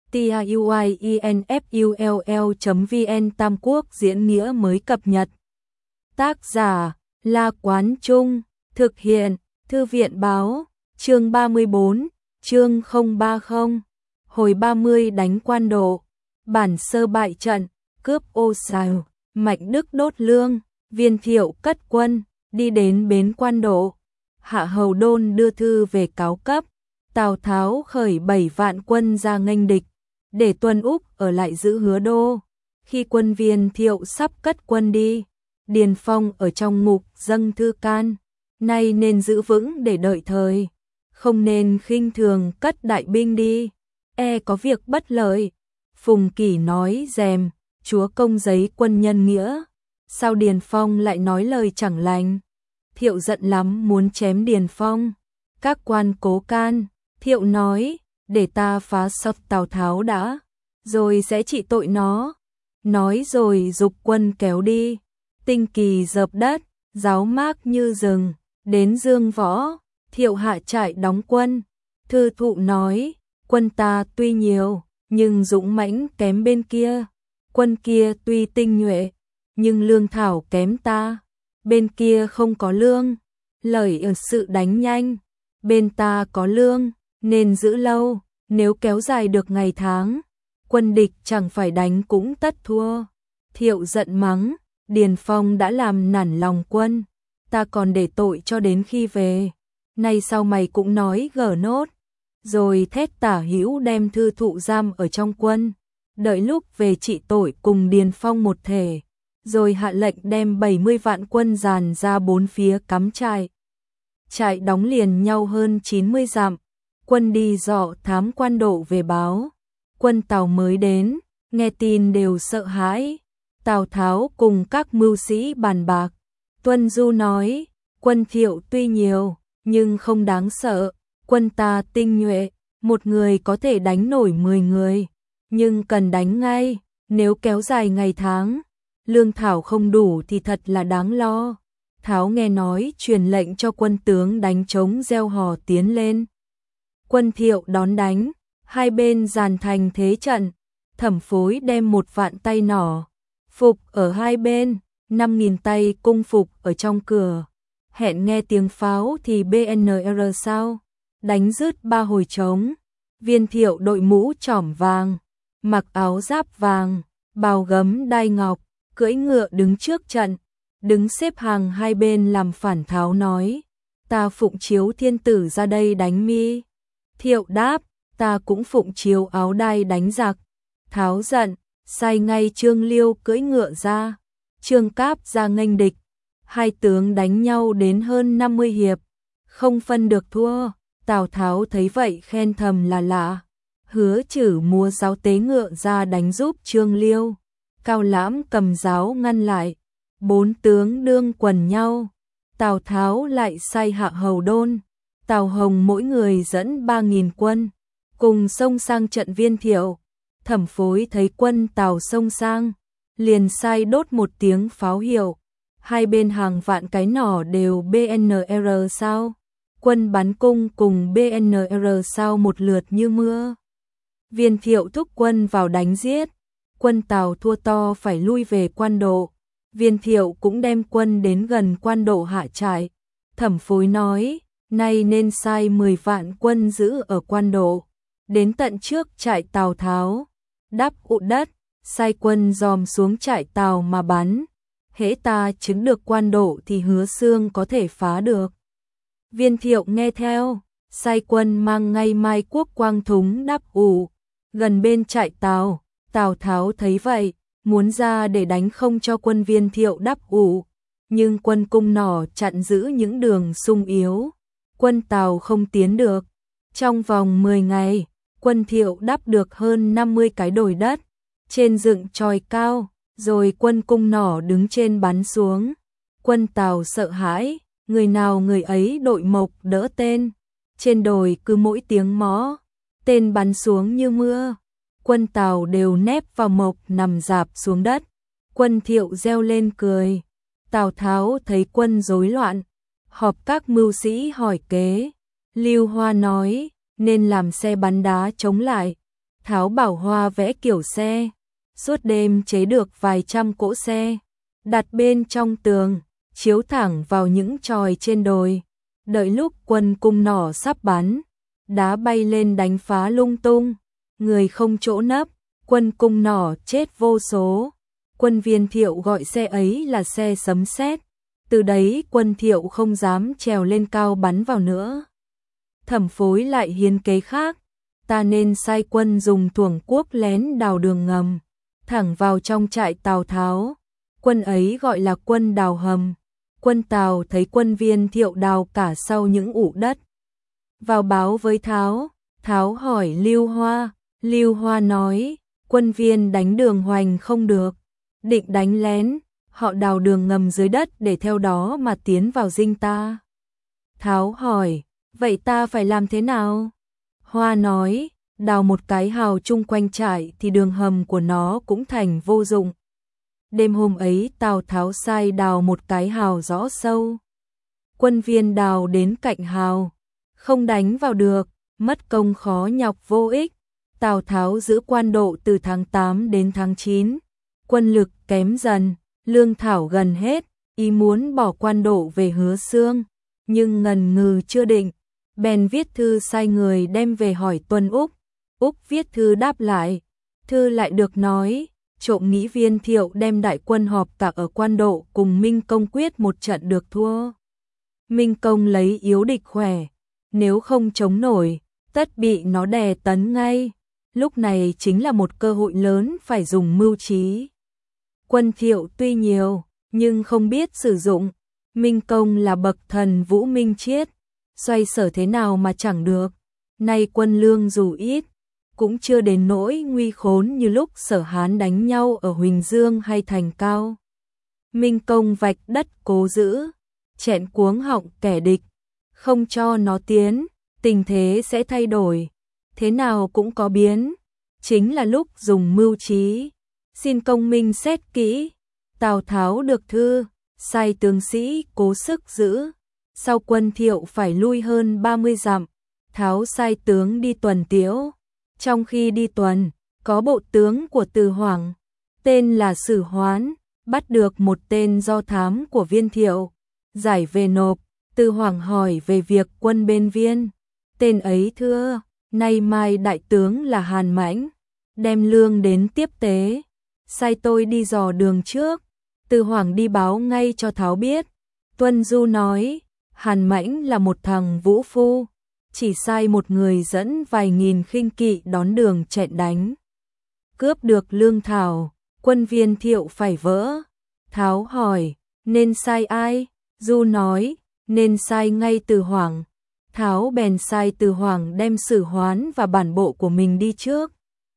tiuinfull.vn Tam Quốc diễn nghĩa mới cập nhật. Tác giả La Quán Trung, thực hiện Thư viện Báo, chương 34, chương 030, hồi 30 đánh Quan Độ, Bản Sơ bại trận, cướp Ô Sào, Mạnh Đức đốt lương, Viên Thiệu cất quân, đi đến bến Quan Độ. Hạ Hầu Đôn đưa thư về cáo cấp, Tào Tháo khởi 7 vạn quân ra nghênh địch, để Tuân Úc ở lại giữ Hứa Đô. Khi quân Viên Thiệu sắp cất quân đi, Điền Phong ở trong ngục dâng thư can, nay nên giữ vững để đợi thời, không nên khinh thường cất đại binh đi, có việc bất lợi. Phùng Kỷ nói dèm, chúa công giấy quân nhân nghĩa, sao Điền Phong lại nói lời chẳng lành? Thiệu giận lắm muốn chém Điền Phong. Các quan cố can, Thiệu nói, để ta phá sập Tào Tháo đã, rồi sẽ trị tội nó. Nói rồi giục quân kéo đi. Tinh kỳ dợp đất, giáo mác như rừng, đến Dương Võ, Thiệu hạ trại đóng quân. Thư thụ nói, quân ta tuy nhiều, nhưng dũng mãnh kém bên kia. Quân kia tuy tinh nhuệ, nhưng lương thảo kém ta. Bên kia không có lương, lợi ở sự đánh nhanh. Bên ta có lương, nên giữ lâu, nếu kéo dài được ngày tháng, quân địch chẳng phải đánh cũng tất thua. Thiệu giận mắng, Điền Phong đã làm nản lòng quân, ta còn để tội cho đến khi về, nay sau mày cũng nói gở nốt. Rồi thét Tả Hữu đem thư thụ giam ở trong quân, đợi lúc về trị tội cùng Điền Phong một thể, rồi hạ lệnh đem 70 vạn quân dàn ra bốn phía cắm trại. Trại đóng liền nhau hơn 90 dặm, quân đi dọ thám Quan Độ về báo. Quân Tào mới đến, nghe tin đều sợ hãi. Tào Tháo cùng các mưu sĩ bàn bạc. Tuân Du nói, quân Thiệu tuy nhiều, nhưng không đáng sợ. Quân ta tinh nhuệ, một người có thể đánh nổi 10 người, nhưng cần đánh ngay, nếu kéo dài ngày tháng, lương thảo không đủ thì thật là đáng lo. Tháo nghe nói truyền lệnh cho quân tướng đánh trống reo hò tiến lên. Quân Thiệu đón đánh, hai bên dàn thành thế trận. Thẩm Phối đem 1 vạn tay nỏ phục ở hai bên, 5.000 tay cung phục ở trong cửa. Hẹn nghe tiếng pháo thì BNR sao, đánh rứt 3 hồi trống. Viên Thiệu đội mũ trỏm vàng, mặc áo giáp vàng, bào gấm đai ngọc, cưỡi ngựa đứng trước trận, đứng xếp hàng hai bên làm phản. Tháo nói, ta phụng chiếu thiên tử ra đây đánh mi. Thiệu đáp, ta cũng phụng chiếu áo đai đánh giặc. Tháo giận, sai ngay Trương Liêu cưỡi ngựa ra, Trương Cáp ra nghênh địch. Hai tướng đánh nhau đến hơn 50 hiệp, không phân được thua. Tào Tháo thấy vậy khen thầm là lạ. Hứa Chử múa giáo tế ngựa ra đánh giúp Trương Liêu. Cao Lãm cầm giáo ngăn lại. 4 tướng đương quần nhau. Tào Tháo lại sai Hạ Hầu Đôn, Tào Hồng mỗi người dẫn 3.000 quân, cùng xông sang trận Viên Thiệu. Thẩm Phối thấy quân Tào xông sang, liền sai đốt 1 tiếng pháo hiệu. Hai bên hàng vạn cái nỏ đều BNR sao. Quân bắn cung cùng BNR sao một lượt như mưa. Viên Thiệu thúc quân vào đánh giết. Quân Tào thua to phải lui về Quan Độ. Viên Thiệu cũng đem quân đến gần Quan Độ hạ trại. Thẩm Phối nói, nay nên sai 10 vạn quân giữ ở Quan Độ, đến tận trước trại Tào Tháo, đắp ụ đất, sai quân dòm xuống trại Tào mà bắn. Hễ ta chứng được Quan Độ thì Hứa Xương có thể phá được. Viên Thiệu nghe theo, sai quân mang ngay Mai Quốc Quang Thúng đắp ụ gần bên trại Tào. Tào Tháo thấy vậy, muốn ra để đánh không cho quân Viên Thiệu đắp ụ, nhưng quân cung nỏ chặn giữ những đường xung yếu, quân Tào không tiến được. Trong vòng 10 ngày, quân Thiệu đắp được hơn 50 cái đồi đất, trên dựng chòi cao, rồi quân cung nỏ đứng trên bắn xuống. Quân Tào sợ hãi, người nào người ấy đội mộc đỡ tên, trên đồi cứ mỗi tiếng mõ, tên bắn xuống như mưa. Quân Tào đều nép vào mộc nằm rạp xuống đất. Quân Thiệu reo lên cười. Tào Tháo thấy quân rối loạn, họp các mưu sĩ hỏi kế. Lưu Hoa nói, nên làm xe bắn đá chống lại. Tháo bảo Hoa vẽ kiểu xe, suốt đêm chế được vài trăm cỗ xe, đặt bên trong tường, chiếu thẳng vào những chòi trên đồi. Đợi lúc quân cung nỏ sắp bắn, đá bay lên đánh phá lung tung, người không chỗ nấp, quân cung nỏ chết vô số. Quân Viên Thiệu gọi xe ấy là xe sấm sét. Từ đấy quân Thiệu không dám trèo lên cao bắn vào nữa. Thẩm Phối lại hiến kế khác, ta nên sai quân dùng thuồng cuốc lén đào đường ngầm, thẳng vào trong trại Tào Tháo. Quân ấy gọi là quân đào hầm. Quân Tào thấy quân Viên Thiệu đào cả sau những ụ đất, vào báo với Tháo. Tháo hỏi Lưu Hoa, Lưu Hoa nói, quân Viên đánh đường hoành không được, định đánh lén, họ đào đường ngầm dưới đất để theo đó mà tiến vào dinh ta. Tháo hỏi, vậy ta phải làm thế nào? Hoa nói, đào một cái hào chung quanh trại thì đường hầm của nó cũng thành vô dụng. Đêm hôm ấy Tào Tháo sai đào một cái hào rõ sâu. Quân Viên đào đến cạnh hào, không đánh vào được, mất công khó nhọc vô ích. Tào Tháo giữ Quan Độ từ tháng 8 đến tháng 9. Quân lực kém dần, lương thảo gần hết, ý muốn bỏ Quan Độ về Hứa Xương, nhưng ngần ngừ chưa định. Bèn viết thư sai người đem về hỏi Tuân Úc. Úc viết thư đáp lại. Thư lại được nói, trộm nghĩ Viên Thiệu đem đại quân họp cả ở Quan Độ cùng Minh Công quyết một trận được thua. Minh Công lấy yếu địch khỏe, nếu không chống nổi, tất bị nó đè tấn ngay. Lúc này chính là một cơ hội lớn phải dùng mưu trí. Quân Thiệu tuy nhiều, nhưng không biết sử dụng. Minh Công là bậc thần vũ minh triết, xoay sở thế nào mà chẳng được. Nay quân lương dù ít, cũng chưa đến nỗi nguy khốn như lúc Sở Hán đánh nhau ở Huỳnh Dương hay Thành Cao. Minh Công vạch đất cố giữ, chẹn cuống họng kẻ địch, không cho nó tiến, tình thế sẽ thay đổi, thế nào cũng có biến, chính là lúc dùng mưu trí. Xin công minh xét kỹ. Tào Tháo được thư, sai tướng sĩ cố sức giữ. Sau quân Thiệu phải lui hơn 30 dặm, Tháo sai tướng đi tuần tiễu. Trong khi đi tuần, có bộ tướng của Từ Hoảng, tên là Sử Hoán, bắt được một tên do thám của Viên Thiệu, giải về nộp. Từ Hoảng hỏi về việc quân bên Viên. Tên ấy thưa, nay mai đại tướng là Hàn Mãnh, đem lương đến tiếp tế, sai tôi đi dò đường trước. Từ Hoảng đi báo ngay cho Tháo biết. Tuân Du nói, Hàn Mãnh là một thằng vũ phu, chỉ sai một người dẫn vài nghìn khinh kỵ đón đường chẹn đánh, cướp được lương thảo, quân Viên Thiệu phải vỡ. Tháo hỏi, nên sai ai? Du nói, nên sai ngay Từ Hoảng. Tháo bèn sai Từ Hoảng đem Sử Hoán và bản bộ của mình đi trước,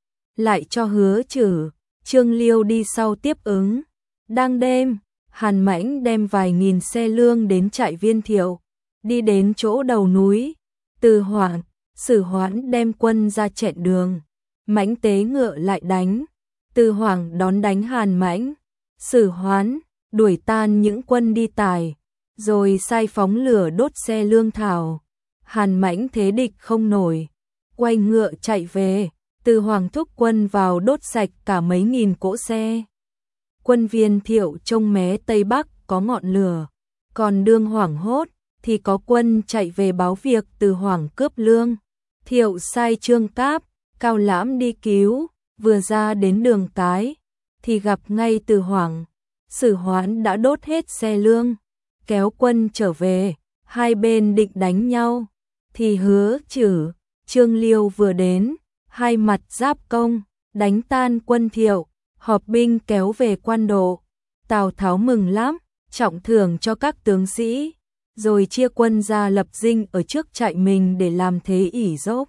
lại cho Hứa Chử, Trương Liêu đi sau tiếp ứng. Đang đêm, Hàn Mãnh đem vài nghìn xe lương đến trại Viên Thiệu, đi đến chỗ đầu núi. Từ Hoảng, Sử Hoán đem quân ra chẹn đường, Mãnh tế ngựa lại đánh. Từ Hoảng đón đánh Hàn Mãnh, Sử Hoán đuổi tan những quân đi tải, rồi sai phóng lửa đốt xe lương thảo. Hàn Mãnh thế địch không nổi, quay ngựa chạy về. Từ Hoảng thúc quân vào đốt sạch cả mấy nghìn cỗ xe. Quân Viên Thiệu trông mé Tây Bắc có ngọn lửa, còn đương hoảng hốt thì có quân chạy về báo việc Từ Hoảng cướp lương. Thiệu sai Trương Cáp, Cao Lãm đi cứu, vừa ra đến đường cái thì gặp ngay Từ Hoảng. Sử Hoán đã đốt hết xe lương, kéo quân trở về. Hai bên định đánh nhau thì Hứa Chử, Trương Liêu vừa đến, hai mặt giáp công, đánh tan quân Thiệu, họp binh kéo về Quan Độ. Tào Tháo mừng lắm, trọng thưởng cho các tướng sĩ, rồi chia quân ra lập dinh ở trước trại mình để làm thế ỷ dốc.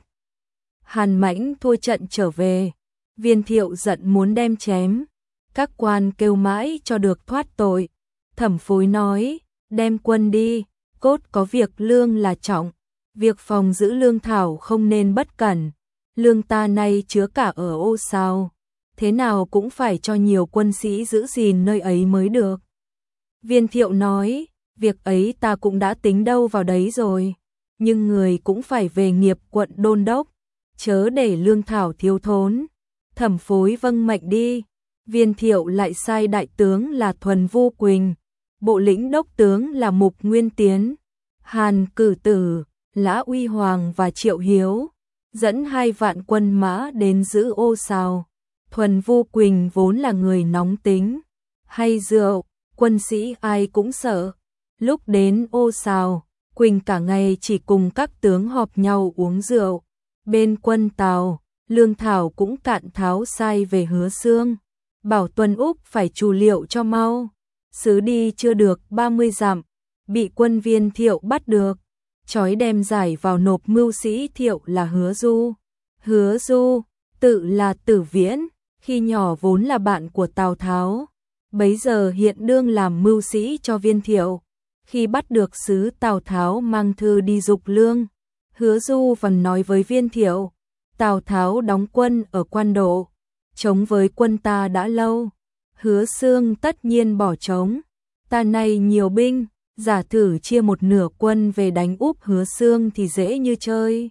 Hàn Mãnh thua trận trở về, Viên Thiệu giận muốn đem chém, các quan kêu mãi cho được thoát tội. Thẩm Phối nói, đem quân đi, cốt có việc lương là trọng, việc phòng giữ lương thảo không nên bất cẩn. Lương ta nay chứa cả ở Ô Sao, thế nào cũng phải cho nhiều quân sĩ giữ gìn nơi ấy mới được. Viên Thiệu nói, việc ấy ta cũng đã tính đâu vào đấy rồi, nhưng người cũng phải về nghiệp quận đôn đốc, chớ để lương thảo thiếu thốn. Thẩm phối vâng mệnh đi. Viên Thiệu lại sai đại tướng là Thuần Vu Quỳnh, bộ lĩnh đốc tướng là Mục Nguyên Tiến, Hàn Cử Tử, Lã Uy Hoàng và Triệu Hiếu, dẫn 2 vạn quân mã đến giữ Ô Sào. Thuần Vu Quỳnh vốn là người nóng tính, hay rượu, quân sĩ ai cũng sợ. Lúc đến Ô Sào, Quỳnh cả ngày chỉ cùng các tướng họp nhau uống rượu. Bên quân Tào, lương thảo cũng cạn tháo sai về Hứa Xương, bảo Tuân Úc phải trù liệu cho mau. Sứ đi chưa được 30 dặm, bị quân Viên Thiệu bắt được, trói đem giải vào nộp mưu sĩ Thiệu là Hứa Du. Hứa Du, tự là Tử Viễn, khi nhỏ vốn là bạn của Tào Tháo, bấy giờ hiện đương làm mưu sĩ cho Viên Thiệu. Khi bắt được sứ Tào Tháo mang thư đi dục lương, Hứa Du vẫn nói với Viên Thiệu, Tào Tháo đóng quân ở Quan Độ, chống với quân ta đã lâu, Hứa Xương tất nhiên bỏ trống, ta nay nhiều binh, giả thử chia một nửa quân về đánh úp Hứa Xương thì dễ như chơi.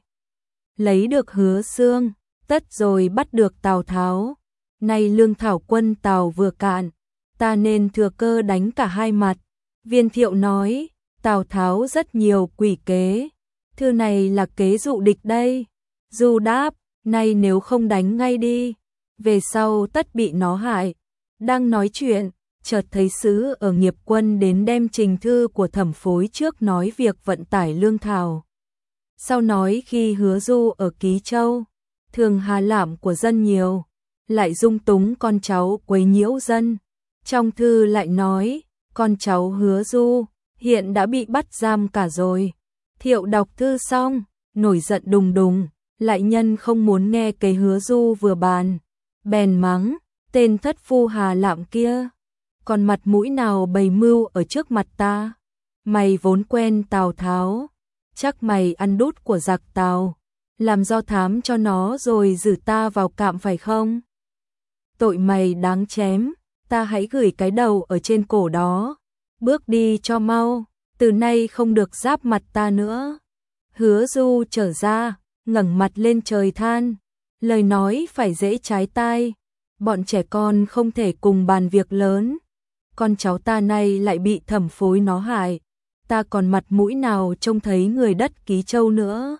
Lấy được Hứa Xương, tất rồi bắt được Tào Tháo. Nay lương thảo quân Tào vừa cạn, ta nên thừa cơ đánh cả hai mặt. Viên Thiệu nói, Tào Tháo rất nhiều quỷ kế, thư này là kế dụ địch đây. Du đáp, nay nếu không đánh ngay đi, về sau tất bị nó hại. Đang nói chuyện, chợt thấy sứ ở Nghiệp Quân đến đem trình thư của Thẩm phối trước nói việc vận tải lương thảo. Sau nói khi Hứa Du ở Ký Châu, thường hà lạm của dân nhiều, lại dung túng con cháu quấy nhiễu dân. Trong thư lại nói, con cháu Hứa Du hiện đã bị bắt giam cả rồi. Thiệu đọc thư xong, nổi giận đùng đùng, lại nhân không muốn nghe cái Hứa Du vừa bàn, bèn mắng, tên thất phu hà lạm kia, còn mặt mũi nào bày mưu ở trước mặt ta? Mày vốn quen Tào Tháo, chắc mày ăn đút của giặc Tào, làm do thám cho nó rồi giữ ta vào cạm phải không? Tội mày đáng chém, ta hãy gửi cái đầu ở trên cổ đó, bước đi cho mau, từ nay không được giáp mặt ta nữa. Hứa Du trở ra, ngẩng mặt lên trời than, lời nói phải dễ trái tai, bọn trẻ con không thể cùng bàn việc lớn, con cháu ta nay lại bị Thẩm phối nó hại, ta còn mặt mũi nào trông thấy người đất Ký Châu nữa.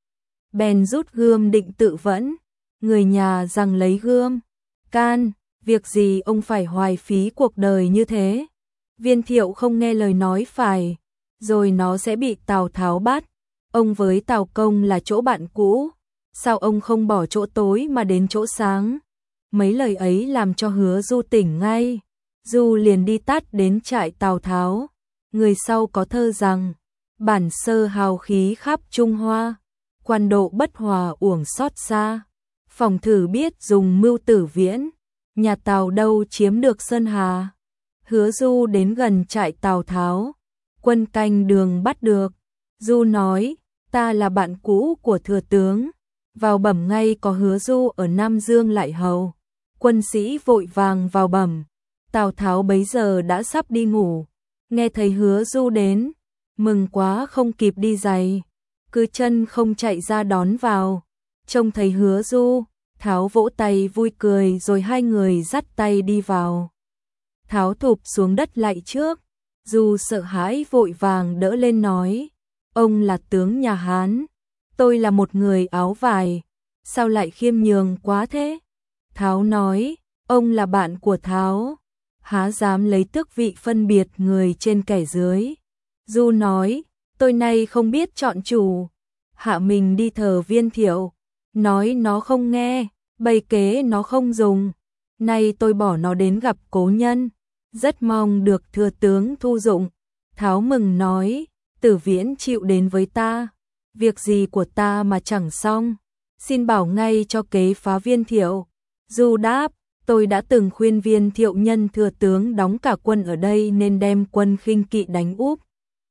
Bèn rút gươm định tự vẫn, người nhà rằng lấy gươm, can, việc gì ông phải hoài phí cuộc đời như thế. Viên Thiệu không nghe lời nói phải, rồi nó sẽ bị Tào Tháo bắt. Ông với Tào Công là chỗ bạn cũ, sao ông không bỏ chỗ tối mà đến chỗ sáng? Mấy lời ấy làm cho Hứa Du tỉnh ngay. Du liền đi tắt đến trại Tào Tháo. Người sau có thơ rằng, bản sơ hào khí khắp Trung Hoa, Quan Độ bất hòa uổng xót xa. Phòng thử biết dùng mưu Tử Viễn, nhà Tào đâu chiếm được Sơn Hà. Hứa Du đến gần trại Tào Tháo, quân canh đường bắt được. Du nói, ta là bạn cũ của thừa tướng, vào bẩm ngay có Hứa Du ở Nam Dương lại hầu. Quân sĩ vội vàng vào bẩm. Tào Tháo bấy giờ đã sắp đi ngủ, nghe thấy Hứa Du đến, mừng quá không kịp đi giày, cứ chân không chạy ra đón vào. Trông thấy Hứa Du, Tháo vỗ tay vui cười rồi hai người dắt tay đi vào. Tháo thụp xuống đất lạy trước, Du sợ hãi vội vàng đỡ lên nói, ông là tướng nhà Hán, tôi là một người áo vải, sao lại khiêm nhường quá thế? Tháo nói, ông là bạn của Tháo, há dám lấy tước vị phân biệt người trên kẻ dưới. Du nói, tôi nay không biết chọn chủ, hạ mình đi thờ Viên Thiệu, nói nó không nghe, bày kế nó không dùng, nay tôi bỏ nó đến gặp cố nhân, rất mong được thừa tướng thu dụng. Tháo mừng nói, Tử Viễn chịu đến với ta, việc gì của ta mà chẳng xong, xin bảo ngay cho kế phá Viên Thiệu. Du đáp, tôi đã từng khuyên Viên Thiệu nhân thừa tướng đóng cả quân ở đây nên đem quân khinh kỵ đánh úp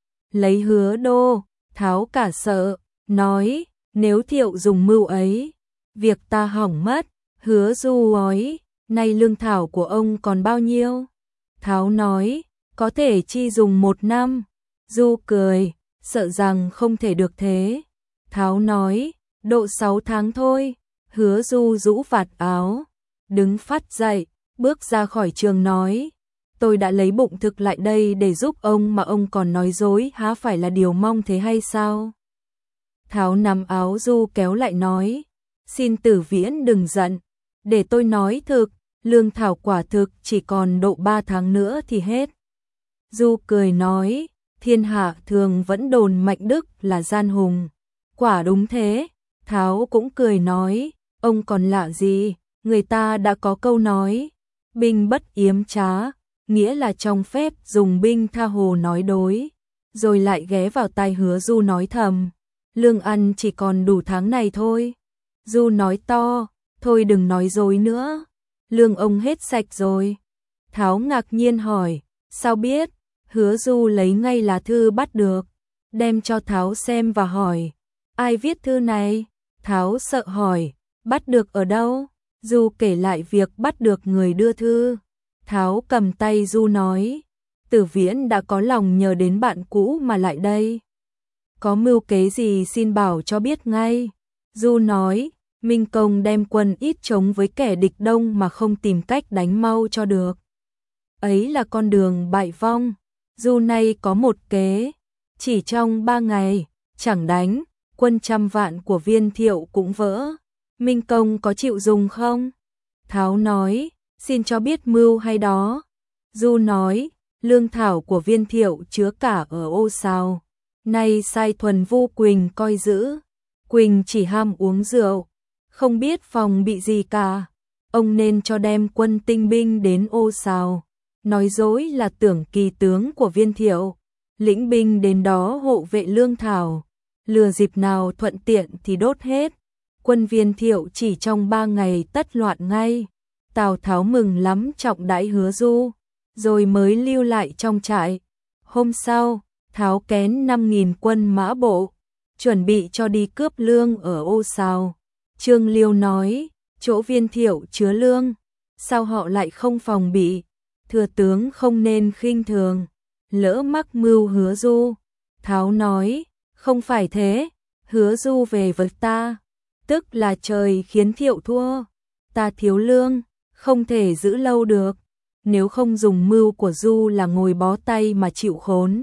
lấy Hứa Đô. Tháo cả sợ, nói, nếu Thiệu dùng mưu ấy, việc ta hỏng mất. Hứa Du nói, nay lương thảo của ông còn bao nhiêu? Tháo nói, có thể chi dùng 1 năm. Du cười, sợ rằng không thể được thế. Tháo nói, Độ 6 tháng thôi. Hứa Du rũ vạt áo, đứng phát dậy, bước ra khỏi trường nói, tôi đã lấy bụng thực lại đây để giúp ông mà ông còn nói dối, há phải là điều mong thế hay sao? Tháo nắm áo Du kéo lại nói, xin Tử Viễn đừng giận, để tôi nói thực, lương thảo quả thực chỉ còn độ 3 tháng nữa thì hết. Du cười nói, thiên hạ thường vẫn đồn Mạnh Đức là gian hùng, quả đúng thế. Tháo cũng cười nói, ông còn lạ gì, người ta đã có câu nói, binh bất yếm trá, nghĩa là trong phép dùng binh tha hồ nói đối, rồi lại ghé vào tai Hứa Du nói thầm, lương ăn chỉ còn đủ tháng này thôi. Du nói to, thôi đừng nói dối nữa, lương ông hết sạch rồi. Tháo ngạc nhiên hỏi, sao biết? Hứa Du lấy ngay lá thư bắt được, đem cho Tháo xem và hỏi, ai viết thư này? Tháo sợ hỏi, bắt được ở đâu? Du kể lại việc bắt được người đưa thư. Tháo cầm tay Du nói, Tử Viễn đã có lòng nhờ đến bạn cũ mà lại đây. Có mưu kế gì xin bảo cho biết ngay. Du nói, Minh Công đem quân ít chống với kẻ địch đông mà không tìm cách đánh mau cho được. Ấy là con đường bại vong. Du nay có một kế, chỉ trong 3 ngày, chẳng đánh, quân trăm vạn của Viên Thiệu cũng vỡ. Minh Công có chịu dùng không? Tháo nói, xin cho biết mưu hay đó. Du nói, lương thảo của Viên Thiệu chứa cả ở Ô Sào, nay sai Thuần Vu Quỳnh coi giữ. Quỳnh chỉ ham uống rượu, không biết phòng bị gì cả. Ông nên cho đem quân tinh binh đến Ô Sào, nói dối là tưởng kỳ tướng của Viên Thiệu, lĩnh binh đến đó hộ vệ lương thảo, lừa dịp nào thuận tiện thì đốt hết. Quân Viên Thiệu chỉ trong 3 ngày tất loạn ngay. Tào Tháo mừng lắm, trọng đãi Hứa Du, rồi mới lưu lại trong trại. Hôm sau, Tháo kén 5.000 quân mã bộ, chuẩn bị cho đi cướp lương ở Ô Sào. Trương Liêu nói, chỗ Viên Thiệu chứa lương, sao họ lại không phòng bị? Thừa tướng không nên khinh thường, lỡ mắc mưu Hứa Du. Tháo nói, không phải thế, Hứa Du về với ta, tức là trời khiến Thiệu thua. Ta thiếu lương, không thể giữ lâu được, nếu không dùng mưu của Du là ngồi bó tay mà chịu khốn.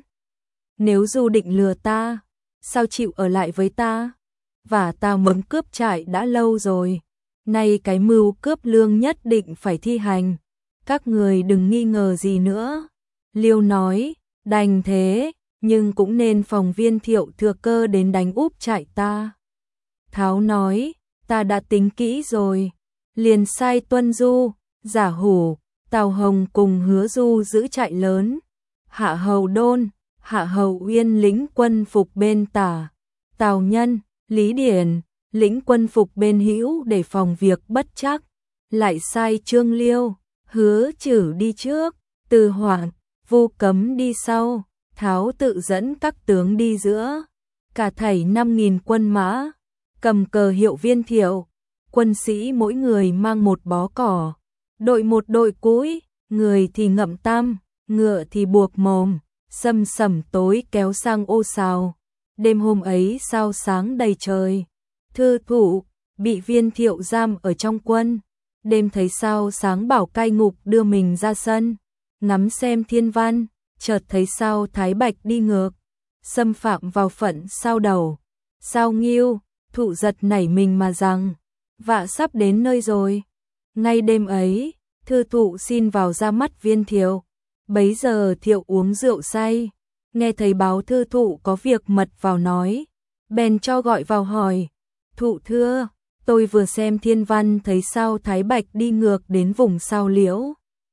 Nếu Du định lừa ta, sao chịu ở lại với ta? Và ta muốn cướp trại đã lâu rồi, nay cái mưu cướp lương nhất định phải thi hành, các người đừng nghi ngờ gì nữa. Liêu nói, đành thế, nhưng cũng nên phòng Viên Thiệu thừa cơ đến đánh úp trại ta. Tháo nói, ta đã tính kỹ rồi, liền sai Tuân Du, Giả Hủ, Tào Hồng cùng Hứa Du giữ trại lớn. Hạ Hầu Đôn, Hạ Hầu Uyên lĩnh quân phục bên tả, Tào Nhân, Lý Điển lĩnh quân phục bên hữu để phòng việc bất trắc. Lại sai Trương Liêu, Hứa Chử đi trước, Từ Hoảng, Vu Cấm đi sau, Tháo tự dẫn các tướng đi giữa. Cả thảy 5.000 quân mã, cầm cờ hiệu Viên Thiệu, quân sĩ mỗi người mang một bó cỏ, đội một đội cũi, người thì ngậm tam, ngựa thì buộc mồm, sầm sẩm tối kéo sang Ô Sào. Đêm hôm ấy sao sáng đầy trời. Thư thụ bị Viên Thiệu giam ở trong quân, đêm thấy sao sáng bảo cai ngục đưa mình ra sân, ngắm xem thiên văn, chợt thấy sao Thái Bạch đi ngược, xâm phạm vào phận sao Đầu, sao Nghiêu. Thụ giật nảy mình mà rằng, vạ sắp đến nơi rồi. Ngay đêm ấy, thư thụ xin vào ra mắt Viên Thiệu. Bấy giờ Thiệu uống rượu say, nghe thấy báo thư thụ có việc mật vào nói, bèn cho gọi vào hỏi, thụ thưa, tôi vừa xem thiên văn thấy sao Thái Bạch đi ngược đến vùng sao Liễu,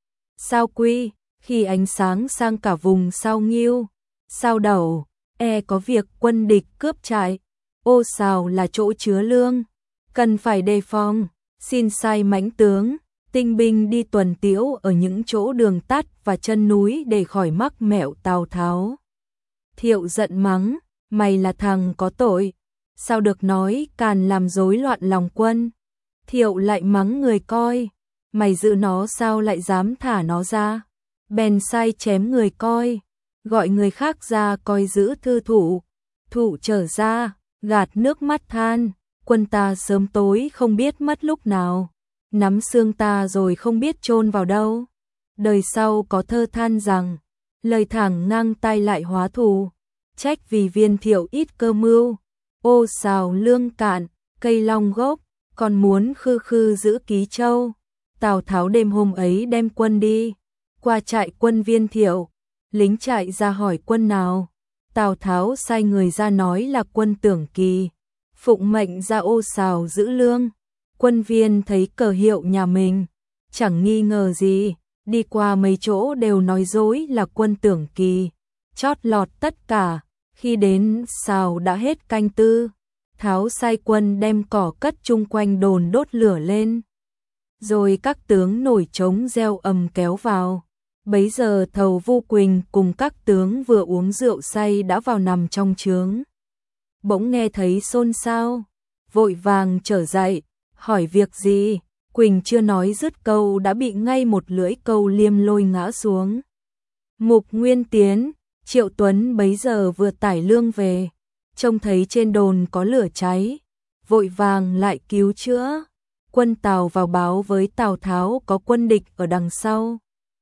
sao Quy, khi ánh sáng sang cả vùng sao Nghiêu, sao Đầu, có việc quân địch cướp trại. Ô Sào là chỗ chứa lương, cần phải đề phòng, xin sai mãnh tướng, tinh binh đi tuần tiễu ở những chỗ đường tắt và chân núi để khỏi mắc mẹo Tào Tháo. Thiệu giận mắng, mày là thằng có tội, sao được nói càn làm rối loạn lòng quân. Thiệu lại mắng người coi, mày giữ nó sao lại dám thả nó ra. Bèn sai chém người coi, gọi người khác ra coi giữ thư thụ. Thụ trở ra, gạt nước mắt than, quân ta sớm tối không biết mất lúc nào, nắm xương ta rồi không biết chôn vào đâu. Đời sau có thơ than rằng, lời thẳng ngang tai lại hóa thù, trách vì Viên Thiệu ít cơ mưu, ô xào lương cạn, cây long gốc, còn muốn khư khư giữ Ký Châu. Tào Tháo đêm hôm ấy đem quân đi, qua trại quân Viên Thiệu, lính trại ra hỏi quân nào. Tào Tháo sai người ra nói là quân Tưởng Kỳ, phụng mệnh ra ô xào giữ lương. Quân Viên thấy cờ hiệu nhà mình, chẳng nghi ngờ gì, đi qua mấy chỗ đều nói dối là quân Tưởng Kỳ, chót lọt tất cả. Khi đến xào đã hết canh tư, Tháo sai quân đem cỏ cất chung quanh đồn đốt lửa lên. Rồi các tướng nổi trống reo ầm kéo vào. Bấy giờ Thầu Vu Quỳnh cùng các tướng vừa uống rượu say đã vào nằm trong trướng. Bỗng nghe thấy xôn xao, vội vàng trở dậy, hỏi việc gì. Quỳnh chưa nói dứt câu đã bị ngay một lưỡi câu liêm lôi ngã xuống. Mục Nguyên Tiến, Triệu Tuấn bấy giờ vừa tải lương về, trông thấy trên đồn có lửa cháy, vội vàng lại cứu chữa. Quân Tào vào báo với Tào Tháo có quân địch ở đằng sau,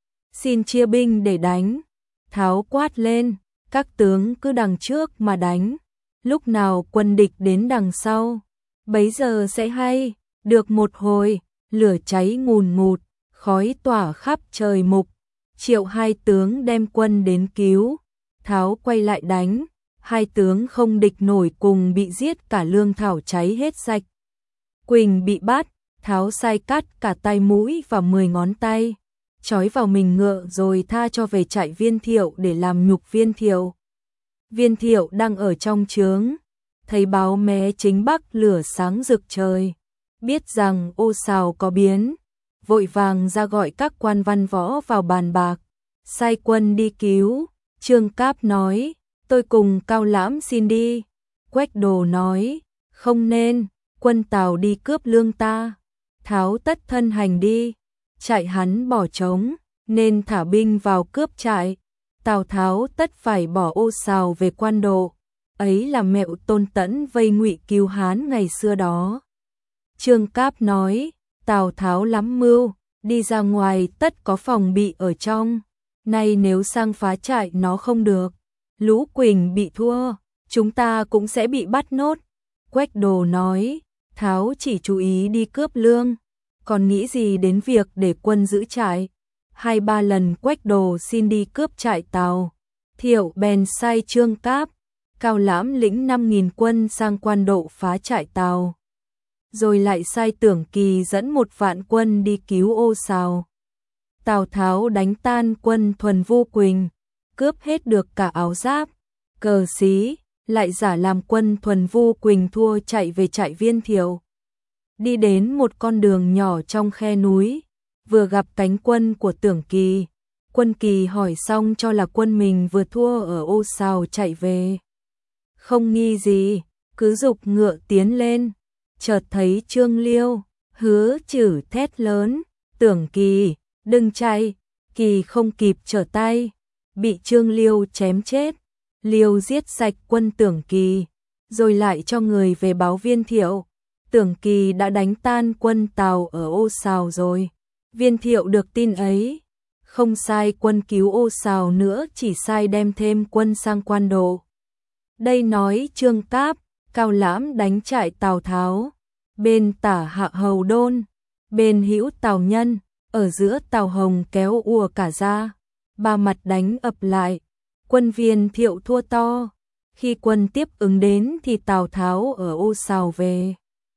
xin chia binh để đánh. Tháo quát lên, các tướng cứ đằng trước mà đánh, lúc nào quân địch đến đằng sau, bấy giờ sẽ hay. Được một hồi, lửa cháy ngùn ngụt, khói tỏa khắp trời. Mục, Triệu hai tướng đem quân đến cứu, Tháo quay lại đánh, hai tướng không địch nổi cùng bị giết, cả lương thảo cháy hết sạch. Quỳnh bị bắt, Tháo sai cắt cả tay mũi và 10 ngón tay, trói vào mình ngựa rồi tha cho về trại Viên Thiệu để làm nhục Viên Thiệu. Viên Thiệu đang ở trong trướng, thấy báo mé chính bắc lửa sáng rực trời, biết rằng ô xào có biến, vội vàng ra gọi các quan văn võ vào bàn bạc, sai quân đi cứu. Trương Cáp nói, tôi cùng Cao Lãm xin đi. Quách Đồ nói, không nên, quân Tào đi cướp lương ta. Tháo tất thân hành đi, trại hắn bỏ trống, nên thả binh vào cướp trại. Tào Tháo tất phải bỏ ô xào về Quan Độ, ấy là mẹo Tôn Tẫn vây Ngụy cứu Hán ngày xưa đó. Trương Cáp nói, Tào Tháo lắm mưu, đi ra ngoài tất có phòng bị ở trong, nay nếu sang phá trại nó không được, lũ Quỳnh bị thua, chúng ta cũng sẽ bị bắt nốt. Quách Đồ nói, Tháo chỉ chú ý đi cướp lương, còn nghĩ gì đến việc để quân giữ trại. 2-3 lần Quách Đồ xin đi cướp trại Tào, Thiệu bèn sai Trương Cáp, Cao Lãm lĩnh 5.000 quân sang Quan Độ phá trại Tào, rồi lại sai Tưởng Kỳ dẫn 1 vạn quân đi cứu ô xào. Tào Tháo đánh tan quân Thuần Vu Quỳnh, cướp hết được cả áo giáp, cờ xí, lại giả làm quân Thuần Vu Quỳnh thua chạy về trại Viên Thiệu. Đi đến một con đường nhỏ trong khe núi, vừa gặp cánh quân của Tưởng Kỳ. Quân Kỳ hỏi xong cho là quân mình vừa thua ở ô xào chạy về. Không nghi gì, cứ giục ngựa tiến lên. Chợt thấy Trương Liêu, Hứa Chử thét lớn, Tưởng Kỳ, đừng chạy. Kỳ không kịp trở tay, bị Trương Liêu chém chết. Liêu giết sạch quân Tưởng Kỳ, rồi lại cho người về báo Viên Thiệu. Tưởng Kỳ đã đánh tan quân Tào ở ô xào rồi. Viên Thiệu được tin ấy, không sai quân cứu ô xào nữa, chỉ sai đem thêm quân sang Quan Độ. Đây nói Trương Cáp, Cao Lãm đánh trại Tào Tháo, bên tả hạ Hầu Đôn, bên hữu Tào Nhân, ở giữa Tào Hồng kéo ùa cả ra, 3 mặt đánh ập lại. Quân Viên Thiệu thua to. Khi quân tiếp ứng đến thì Tào Tháo ở ô xào về,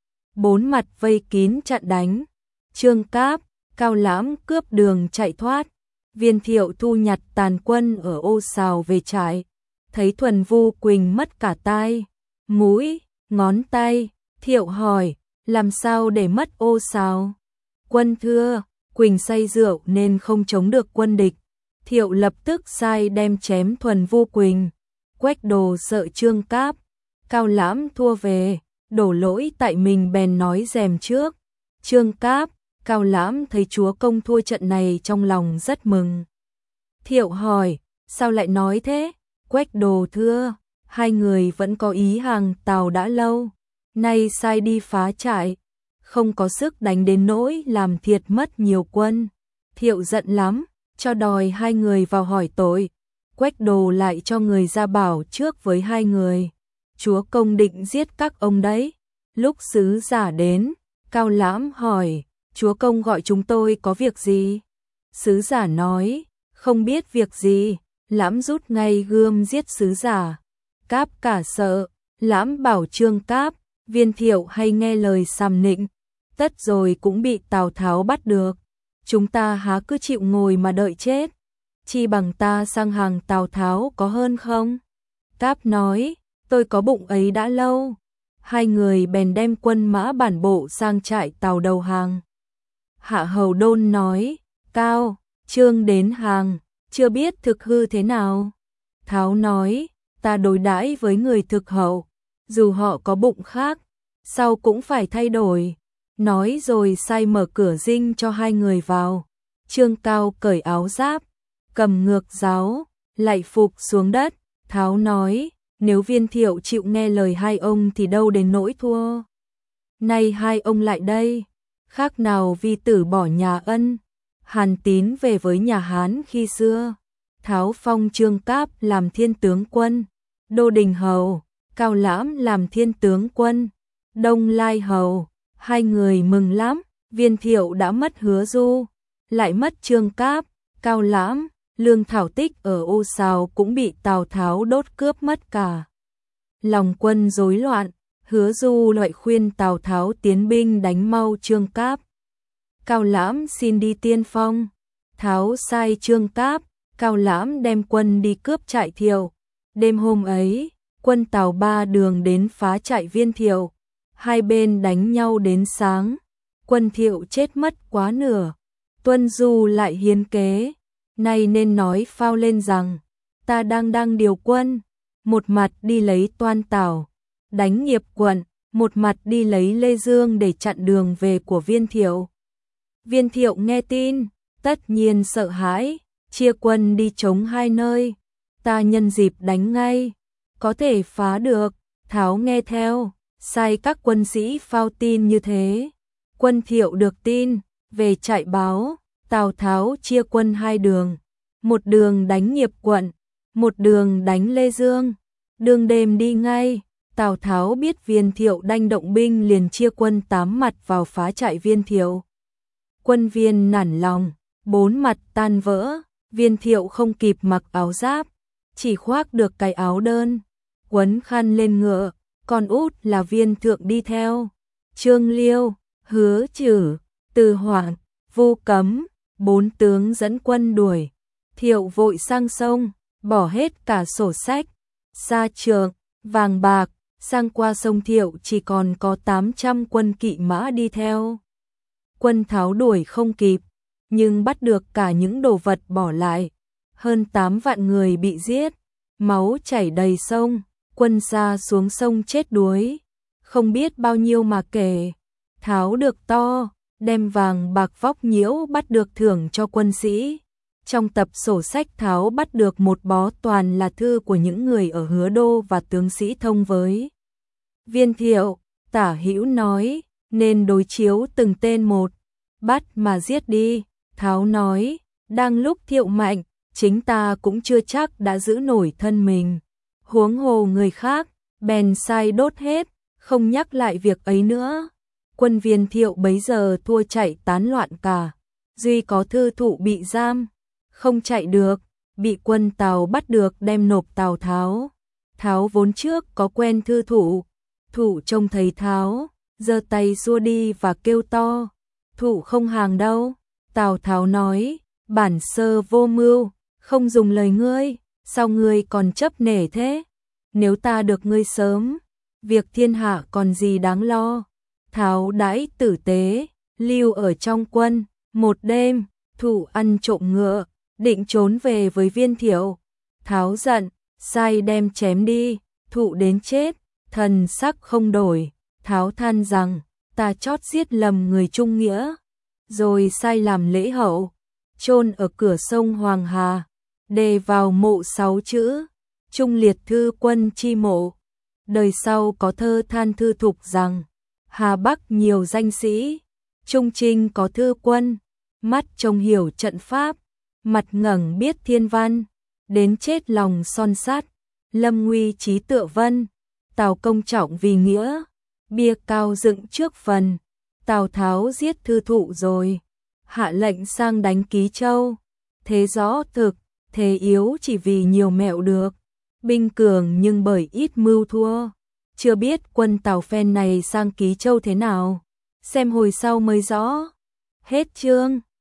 4 mặt vây kín chặn đánh. Trương Cáp, Cao Lãm cướp đường chạy thoát. Viên Thiệu thu nhặt tàn quân ở ô xào về trại, thấy Thuần Vu Quỳnh mất cả tai, mũi, ngón tay. Thiệu hỏi, làm sao để mất ô xào? Quân thưa, Quỳnh say rượu nên không chống được quân địch. Thiệu lập tức sai đem chém Thuần Vu Quỳnh. Quách Đồ sợ Trương Cáp, Cao Lãm thua về, đổ lỗi tại mình bèn nói rèm trước. Trương Cáp, Cao Lãm thấy chúa công thua trận này trong lòng rất mừng. Thiệu hỏi, sao lại nói thế? Quách Đồ thưa, hai người vẫn có ý hàng Tào đã lâu, nay sai đi phá trại, không có sức đánh đến nỗi làm thiệt mất nhiều quân. Thiệu giận lắm, cho đòi hai người vào hỏi tội. Quách Đồ lại cho người ra bảo trước với hai người. Chúa công định giết các ông đấy. Lúc sứ giả đến, Cao Lãm hỏi, chúa công gọi chúng tôi có việc gì? Sứ giả nói, không biết việc gì. Lãm rút ngay gươm giết sứ giả. Cáp cả sợ, Lãm bảo Trương Cáp, Viên Thiệu hay nghe lời sàm nịnh, tất rồi cũng bị Tào Tháo bắt được. Chúng ta há cứ chịu ngồi mà đợi chết, chi bằng ta sang hàng Tào Tháo có hơn không? Cáp nói, tôi có bụng ấy đã lâu. Hai người bèn đem quân mã bản bộ sang trại Tào đầu hàng. Hạ Hầu Đôn nói, Cao, Trương đến hàng, chưa biết thực hư thế nào. Tháo nói, ta đối đãi với người thực hậu, dù họ có bụng khác, sau cũng phải thay đổi. Nói rồi sai mở cửa dinh cho hai người vào. Trương Cao cởi áo giáp, cầm ngược giáo, lạy phục xuống đất. Tháo nói, nếu Viên Thiệu chịu nghe lời hai ông thì đâu đến nỗi thua. Nay hai ông lại đây, khác nào vi tử bỏ nhà ân. Hàn Tín về với nhà Hán khi xưa. Tháo phong Trương Cáp làm thiên tướng quân, Đô Đình Hầu, Cao Lãm làm thiên tướng quân, Đông Lai Hầu. Hai người mừng lắm, Viên Thiệu đã mất Hứa Du, lại mất Trương Cáp, Cao Lãm, lương thảo tích ở Ô Sào cũng bị Tào Tháo đốt cướp mất cả. Lòng quân rối loạn, Hứa Du lại khuyên Tào Tháo tiến binh đánh mau Trương Cáp. Cao Lãm xin đi tiên phong. Tháo sai Trương Cáp, Cao Lãm đem quân đi cướp trại Thiệu. Đêm hôm ấy, quân Tào ba đường đến phá trại Viên Thiệu. Hai bên đánh nhau đến sáng. Quân Thiệu chết mất quá nửa. Tuân Du lại hiến kế. Nay nên nói phao lên rằng, ta đang điều quân. Một mặt đi lấy Toan Tảo, đánh Nghiệp Quận. Một mặt đi lấy Lê Dương để chặn đường về của Viên Thiệu. Viên Thiệu nghe tin, tất nhiên sợ hãi, chia quân đi chống hai nơi. Ta nhân dịp đánh ngay, có thể phá được. Tháo nghe theo, sai các quân sĩ phao tin như thế. Quân Thiệu được tin, về trại báo, Tào Tháo chia quân hai đường. Một đường đánh Nghiệp Quận, một đường đánh Lê Dương. Đường đêm đi ngay, Tào Tháo biết Viên Thiệu đanh động binh liền chia quân 8 mặt vào phá trại Viên Thiệu. Quân Viên nản lòng, 4 mặt tan vỡ, Viên Thiệu không kịp mặc áo giáp, chỉ khoác được cái áo đơn, quấn khăn lên ngựa, còn út là Viên Thượng đi theo. Trương Liêu, Hứa Chử, Từ Hoảng, Vu Cấm, 4 tướng dẫn quân đuổi. Thiệu vội sang sông, bỏ hết cả sổ sách, sa trượng, vàng bạc, sang qua sông. Thiệu chỉ còn có 800 quân kỵ mã đi theo. Quân Tháo đuổi không kịp, nhưng bắt được cả những đồ vật bỏ lại. Hơn 8 vạn người bị giết, máu chảy đầy sông, quân xa xuống sông chết đuối. Không biết bao nhiêu mà kể. Tháo được to, đem vàng bạc vóc nhiễu bắt được thưởng cho quân sĩ. Trong tập sổ sách Tháo bắt được một bó toàn là thư của những người ở Hứa Đô và tướng sĩ thông với Viên Thiệu. Tả Hữu nói, nên đối chiếu từng tên một, bắt mà giết đi. Tháo nói, đang lúc Thiệu mạnh, chính ta cũng chưa chắc đã giữ nổi thân mình, huống hồ người khác. Bèn sai đốt hết, không nhắc lại việc ấy nữa. Quân Viên Thiệu bấy giờ thua chạy tán loạn cả, duy có thư thụ bị giam, không chạy được, bị quân Tào bắt được đem nộp Tào Tháo. Tháo vốn trước có quen thư thụ, thụ trông thấy Tháo, giơ tay xua đi và kêu to, thụ không hàng đâu. Tào Tháo nói, bản sơ vô mưu, không dùng lời ngươi, sao ngươi còn chấp nể thế? Nếu ta được ngươi sớm, việc thiên hạ còn gì đáng lo. Tháo đãi tử tế, lưu ở trong quân. Một đêm, thụ ăn trộm ngựa, định trốn về với Viên Thiệu. Tháo giận, sai đem chém đi. Thụ đến chết, thần sắc không đổi. Tháo than rằng, ta chót giết lầm người trung nghĩa. Rồi sai làm lễ hậu, chôn ở cửa sông Hoàng Hà, đề vào mộ 6 chữ, Trung Liệt Thư Quân Chi Mộ. Đời sau có thơ than Thư Thục rằng, Hà Bắc nhiều danh sĩ, Trung Trinh có thư quân, mắt trông hiểu trận pháp, mặt ngẩng biết thiên văn, đến chết lòng son sắt, lâm nguy trí tựa vân, Tào công trọng vì nghĩa, bia cao dựng trước phần, Tào Tháo giết Thư Thụ rồi, hạ lệnh sang đánh Ký Châu, thế rõ thực, thế yếu chỉ vì nhiều mẹo được, binh cường nhưng bởi ít mưu thua, chưa biết quân Tào phen này sang Ký Châu thế nào, xem hồi sau mới rõ. Hết chương.